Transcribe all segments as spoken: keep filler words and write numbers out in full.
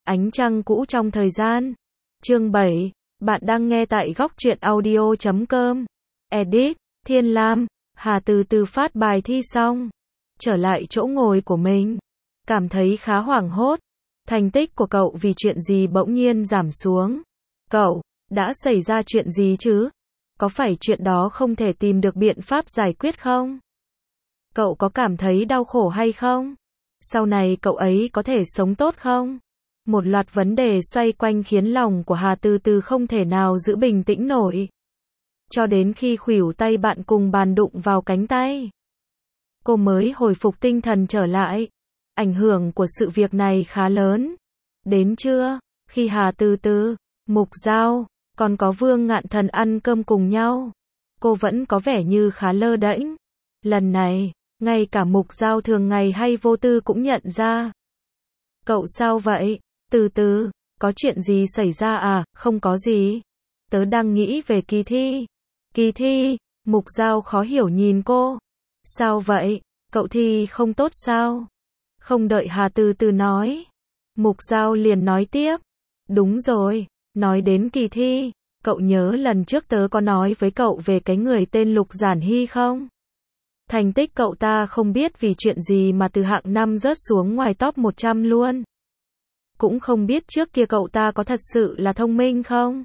Ánh trăng cũ trong thời gian. Chương bảy. Bạn đang nghe tại góc truyện audio chấm com. Edit, Thiên Lam. Hà từ từ phát bài thi xong. Trở lại chỗ ngồi của mình. Cảm thấy khá hoảng hốt. Thành tích của cậu vì chuyện gì bỗng nhiên giảm xuống? Cậu, đã xảy ra chuyện gì chứ? Có phải chuyện đó không thể tìm được biện pháp giải quyết không? Cậu có cảm thấy đau khổ hay không? Sau này cậu ấy có thể sống tốt không? Một loạt vấn đề xoay quanh khiến lòng của Hà từ từ không thể nào giữ bình tĩnh nổi. Cho đến khi khuỷu tay bạn cùng bàn đụng vào cánh tay, cô mới hồi phục tinh thần trở lại. Ảnh hưởng của sự việc này khá lớn. Đến trưa, khi Hà từ từ, Mục Giao, còn có Vương Ngạn Thần ăn cơm cùng nhau, cô vẫn có vẻ như khá lơ đễnh. Lần này, ngay cả Mục Giao thường ngày hay vô tư cũng nhận ra. Cậu sao vậy? Từ từ, có chuyện gì xảy ra à? Không có gì. Tớ đang nghĩ về kỳ thi. Kỳ thi? Mục Giao khó hiểu nhìn cô. Sao vậy? Cậu thi không tốt sao? Không đợi Hà từ từ nói, Mục Giao liền nói tiếp. Đúng rồi, nói đến kỳ thi, cậu nhớ lần trước tớ có nói với cậu về cái người tên Lục Giản Hy không? Thành tích cậu ta không biết vì chuyện gì mà từ hạng năm rớt xuống ngoài top một trăm luôn. Cũng không biết trước kia cậu ta có thật sự là thông minh không?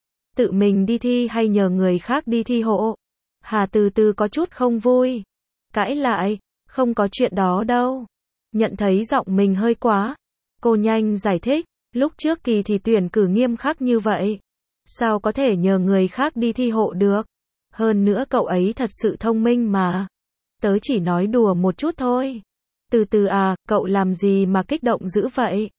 Tự mình đi thi hay nhờ người khác đi thi hộ? Hà từ từ có chút không vui. Cãi lại, không có chuyện đó đâu. Nhận thấy giọng mình hơi quá, cô nhanh giải thích, lúc trước kỳ thi tuyển cử nghiêm khắc như vậy, sao có thể nhờ người khác đi thi hộ được? Hơn nữa cậu ấy thật sự thông minh mà. Tớ chỉ nói đùa một chút thôi. Từ từ à, cậu làm gì mà kích động dữ vậy?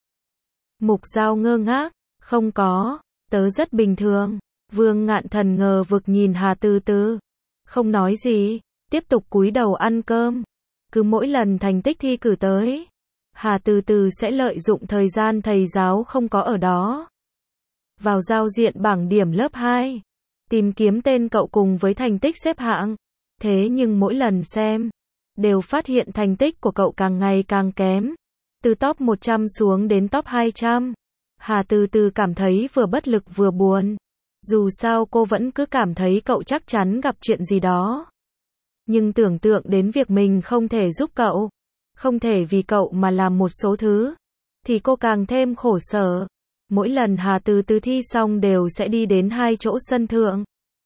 Mục Giao ngơ ngác, không có, tớ rất bình thường. Vương Ngạn Thần ngờ vực nhìn Hà từ từ, không nói gì, tiếp tục cúi đầu ăn cơm. Cứ mỗi lần thành tích thi cử tới, Hà từ từ sẽ lợi dụng thời gian thầy giáo không có ở đó, vào giao diện bảng điểm lớp hai, tìm kiếm tên cậu cùng với thành tích xếp hạng. Thế nhưng mỗi lần xem, đều phát hiện thành tích của cậu càng ngày càng kém, từ top một trăm xuống đến top hai trăm. Hà từ từ cảm thấy vừa bất lực vừa buồn. Dù sao cô vẫn cứ cảm thấy cậu chắc chắn gặp chuyện gì đó. Nhưng tưởng tượng đến việc mình không thể giúp cậu, không thể vì cậu mà làm một số thứ, thì cô càng thêm khổ sở. Mỗi lần Hà từ từ thi xong đều sẽ đi đến hai chỗ sân thượng.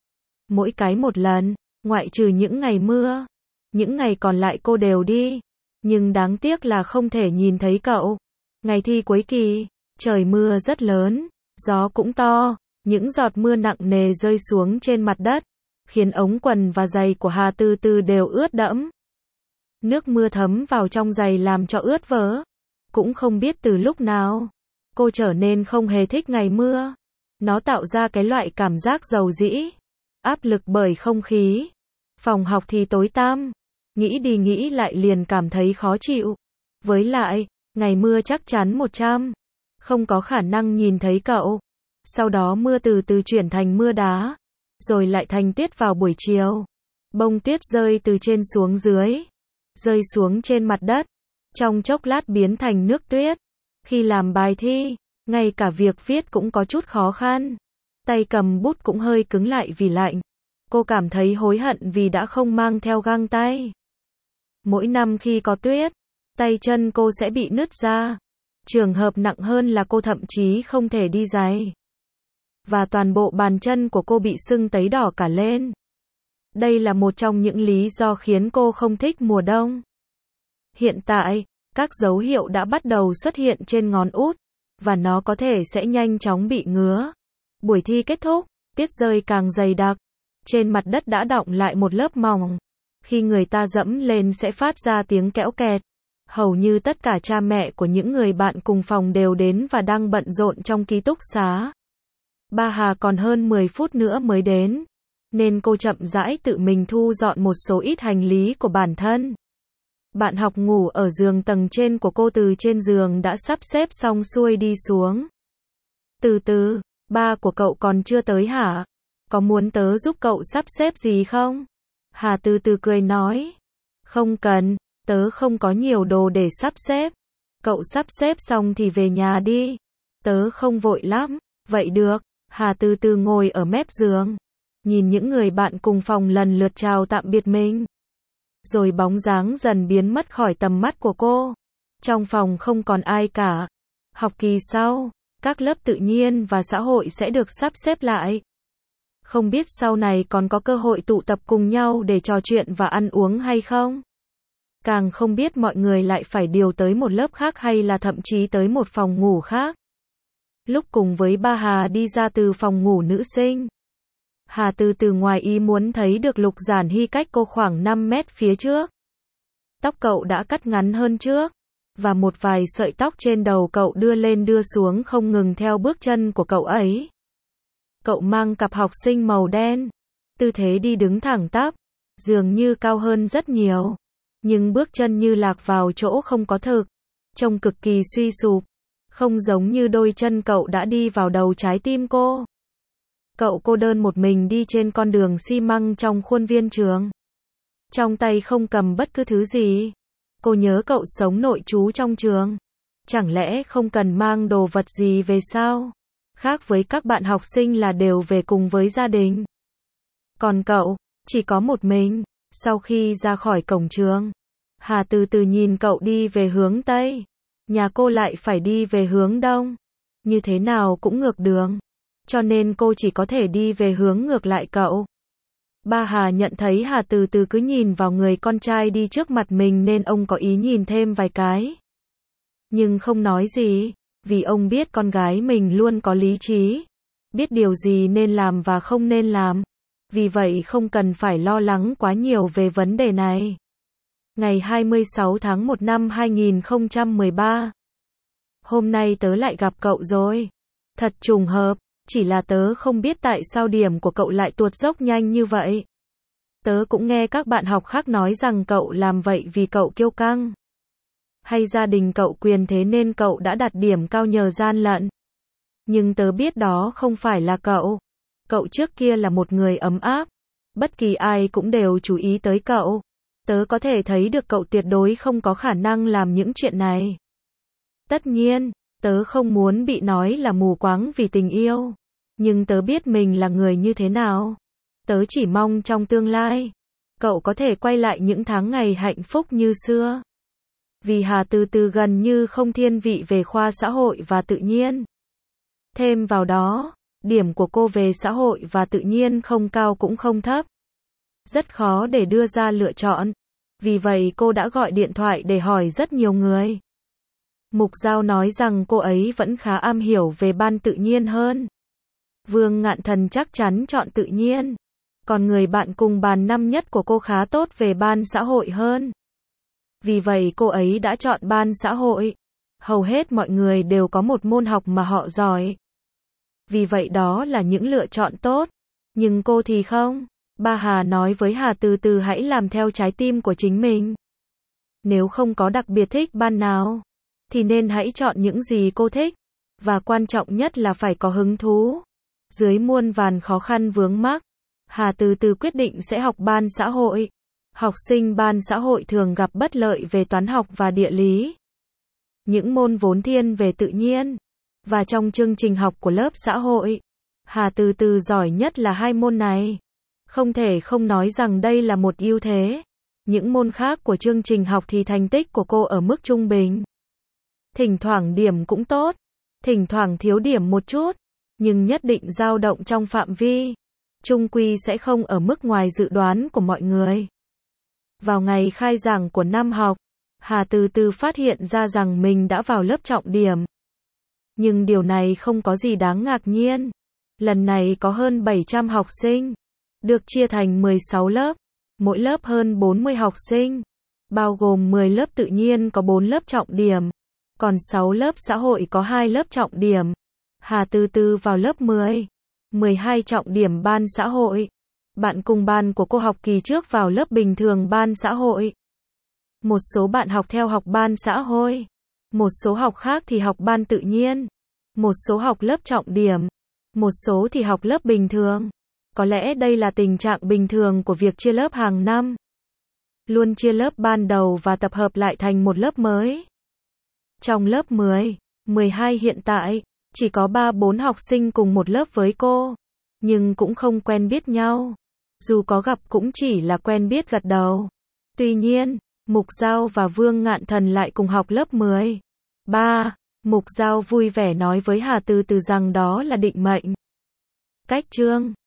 Mỗi cái một lần, ngoại trừ những ngày mưa. Những ngày còn lại cô đều đi. Nhưng đáng tiếc là không thể nhìn thấy cậu. Ngày thi cuối kỳ, trời mưa rất lớn, gió cũng to, những giọt mưa nặng nề rơi xuống trên mặt đất, khiến ống quần và giày của Hà từ từ đều ướt đẫm. Nước mưa thấm vào trong giày làm cho ướt vớ. Cũng không biết từ lúc nào, cô trở nên không hề thích ngày mưa. Nó tạo ra cái loại cảm giác dầu dĩ, áp lực bởi không khí. Phòng học thì tối tăm, nghĩ đi nghĩ lại liền cảm thấy khó chịu. Với lại, ngày mưa chắc chắn một trăm, không có khả năng nhìn thấy cậu. Sau đó mưa từ từ chuyển thành mưa đá, rồi lại thành tuyết vào buổi chiều. Bông tuyết rơi từ trên xuống dưới, rơi xuống trên mặt đất, trong chốc lát biến thành nước tuyết. Khi làm bài thi, ngay cả việc viết cũng có chút khó khăn. Tay cầm bút cũng hơi cứng lại vì lạnh. Cô cảm thấy hối hận vì đã không mang theo găng tay. Mỗi năm khi có tuyết, tay chân cô sẽ bị nứt ra. Trường hợp nặng hơn là cô thậm chí không thể đi giày. Và toàn bộ bàn chân của cô bị sưng tấy đỏ cả lên. Đây là một trong những lý do khiến cô không thích mùa đông. Hiện tại, các dấu hiệu đã bắt đầu xuất hiện trên ngón út, và nó có thể sẽ nhanh chóng bị ngứa. Buổi thi kết thúc, tuyết rơi càng dày đặc. Trên mặt đất đã đọng lại một lớp mỏng. Khi người ta dẫm lên sẽ phát ra tiếng kẽo kẹt. Hầu như tất cả cha mẹ của những người bạn cùng phòng đều đến và đang bận rộn trong ký túc xá. Ba Hà còn hơn mười phút nữa mới đến, nên cô chậm rãi tự mình thu dọn một số ít hành lý của bản thân. Bạn học ngủ ở giường tầng trên của cô từ trên giường đã sắp xếp xong xuôi đi xuống. Từ từ, ba của cậu còn chưa tới hả? Có muốn tớ giúp cậu sắp xếp gì không? Hà từ từ cười nói. Không cần, tớ không có nhiều đồ để sắp xếp. Cậu sắp xếp xong thì về nhà đi. Tớ không vội lắm. Vậy được. Hà từ từ ngồi ở mép giường. Nhìn những người bạn cùng phòng lần lượt chào tạm biệt mình. Rồi bóng dáng dần biến mất khỏi tầm mắt của cô. Trong phòng không còn ai cả. Học kỳ sau, các lớp tự nhiên và xã hội sẽ được sắp xếp lại. Không biết sau này còn có cơ hội tụ tập cùng nhau để trò chuyện và ăn uống hay không? Càng không biết mọi người lại phải điều tới một lớp khác hay là thậm chí tới một phòng ngủ khác. Lúc cùng với ba Hà đi ra từ phòng ngủ nữ sinh, Hà từ từ ngoài ý muốn thấy được Lục Giản Hy cách cô khoảng năm mét phía trước. Tóc cậu đã cắt ngắn hơn trước, và một vài sợi tóc trên đầu cậu đưa lên đưa xuống không ngừng theo bước chân của cậu ấy. Cậu mang cặp học sinh màu đen, tư thế đi đứng thẳng tắp, dường như cao hơn rất nhiều, nhưng bước chân như lạc vào chỗ không có thực, trông cực kỳ suy sụp, không giống như đôi chân cậu đã đi vào đầu trái tim cô. Cậu cô đơn một mình đi trên con đường xi măng trong khuôn viên trường. Trong tay không cầm bất cứ thứ gì. Cô nhớ cậu sống nội trú trong trường. Chẳng lẽ không cần mang đồ vật gì về sao? Khác với các bạn học sinh là đều về cùng với gia đình. Còn cậu, chỉ có một mình. Sau khi ra khỏi cổng trường, Hà từ từ nhìn cậu đi về hướng Tây. Nhà cô lại phải đi về hướng Đông. Như thế nào cũng ngược đường. Cho nên cô chỉ có thể đi về hướng ngược lại cậu. Ba Hà nhận thấy Hà từ từ cứ nhìn vào người con trai đi trước mặt mình nên ông có ý nhìn thêm vài cái. Nhưng không nói gì, vì ông biết con gái mình luôn có lý trí. Biết điều gì nên làm và không nên làm. Vì vậy không cần phải lo lắng quá nhiều về vấn đề này. Ngày hai mươi sáu tháng một năm hai nghìn không trăm mười ba. Hôm nay tớ lại gặp cậu rồi. Thật trùng hợp. Chỉ là tớ không biết tại sao điểm của cậu lại tuột dốc nhanh như vậy. Tớ cũng nghe các bạn học khác nói rằng cậu làm vậy vì cậu kiêu căng. Hay gia đình cậu quyền thế nên cậu đã đạt điểm cao nhờ gian lận. Nhưng tớ biết đó không phải là cậu. Cậu trước kia là một người ấm áp. Bất kỳ ai cũng đều chú ý tới cậu. Tớ có thể thấy được cậu tuyệt đối không có khả năng làm những chuyện này. Tất nhiên, tớ không muốn bị nói là mù quáng vì tình yêu. Nhưng tớ biết mình là người như thế nào. Tớ chỉ mong trong tương lai, cậu có thể quay lại những tháng ngày hạnh phúc như xưa. Vì Hà từ từ gần như không thiên vị về khoa xã hội và tự nhiên. Thêm vào đó, điểm của cô về xã hội và tự nhiên không cao cũng không thấp. Rất khó để đưa ra lựa chọn. Vì vậy cô đã gọi điện thoại để hỏi rất nhiều người. Mục Giao nói rằng cô ấy vẫn khá am hiểu về ban tự nhiên hơn. Vương Ngạn Thần chắc chắn chọn tự nhiên. Còn người bạn cùng bàn năm nhất của cô khá tốt về ban xã hội hơn. Vì vậy cô ấy đã chọn ban xã hội. Hầu hết mọi người đều có một môn học mà họ giỏi. Vì vậy đó là những lựa chọn tốt. Nhưng cô thì không. Ba Hà nói với Hà từ từ hãy làm theo trái tim của chính mình. Nếu không có đặc biệt thích ban nào, thì nên hãy chọn những gì cô thích. Và quan trọng nhất là phải có hứng thú. Dưới muôn vàn khó khăn vướng mắc, Hà từ từ quyết định sẽ học ban xã hội. Học sinh ban xã hội thường gặp bất lợi về toán học và địa lý. Những môn vốn thiên về tự nhiên. Và trong chương trình học của lớp xã hội, Hà từ từ giỏi nhất là hai môn này. Không thể không nói rằng đây là một ưu thế. Những môn khác của chương trình học thì thành tích của cô ở mức trung bình. Thỉnh thoảng điểm cũng tốt. Thỉnh thoảng thiếu điểm một chút. Nhưng nhất định dao động trong phạm vi. Chung quy sẽ không ở mức ngoài dự đoán của mọi người. Vào ngày khai giảng của năm học, Hà từ từ phát hiện ra rằng mình đã vào lớp trọng điểm. Nhưng điều này không có gì đáng ngạc nhiên. Lần này có hơn bảy trăm học sinh, được chia thành mười sáu lớp, mỗi lớp hơn bốn mươi học sinh, bao gồm mười lớp tự nhiên có bốn lớp trọng điểm, còn sáu lớp xã hội có hai lớp trọng điểm. Hà từ từ vào lớp mười, mười hai trọng điểm ban xã hội. Bạn cùng ban của cô học kỳ trước vào lớp bình thường ban xã hội. Một số bạn học theo học ban xã hội. Một số học khác thì học ban tự nhiên. Một số học lớp trọng điểm. Một số thì học lớp bình thường. Có lẽ đây là tình trạng bình thường của việc chia lớp hàng năm. Luôn chia lớp ban đầu và tập hợp lại thành một lớp mới. Trong lớp mười, mười hai hiện tại, Chỉ có ba bốn học sinh cùng một lớp với cô, nhưng cũng không quen biết nhau. Dù có gặp cũng chỉ là quen biết gật đầu. Tuy nhiên, Mục Giao và Vương Ngạn Thần lại cùng học lớp mười ba. Mục Giao vui vẻ nói với Hà Từ Từ rằng đó là định mệnh. Cách chương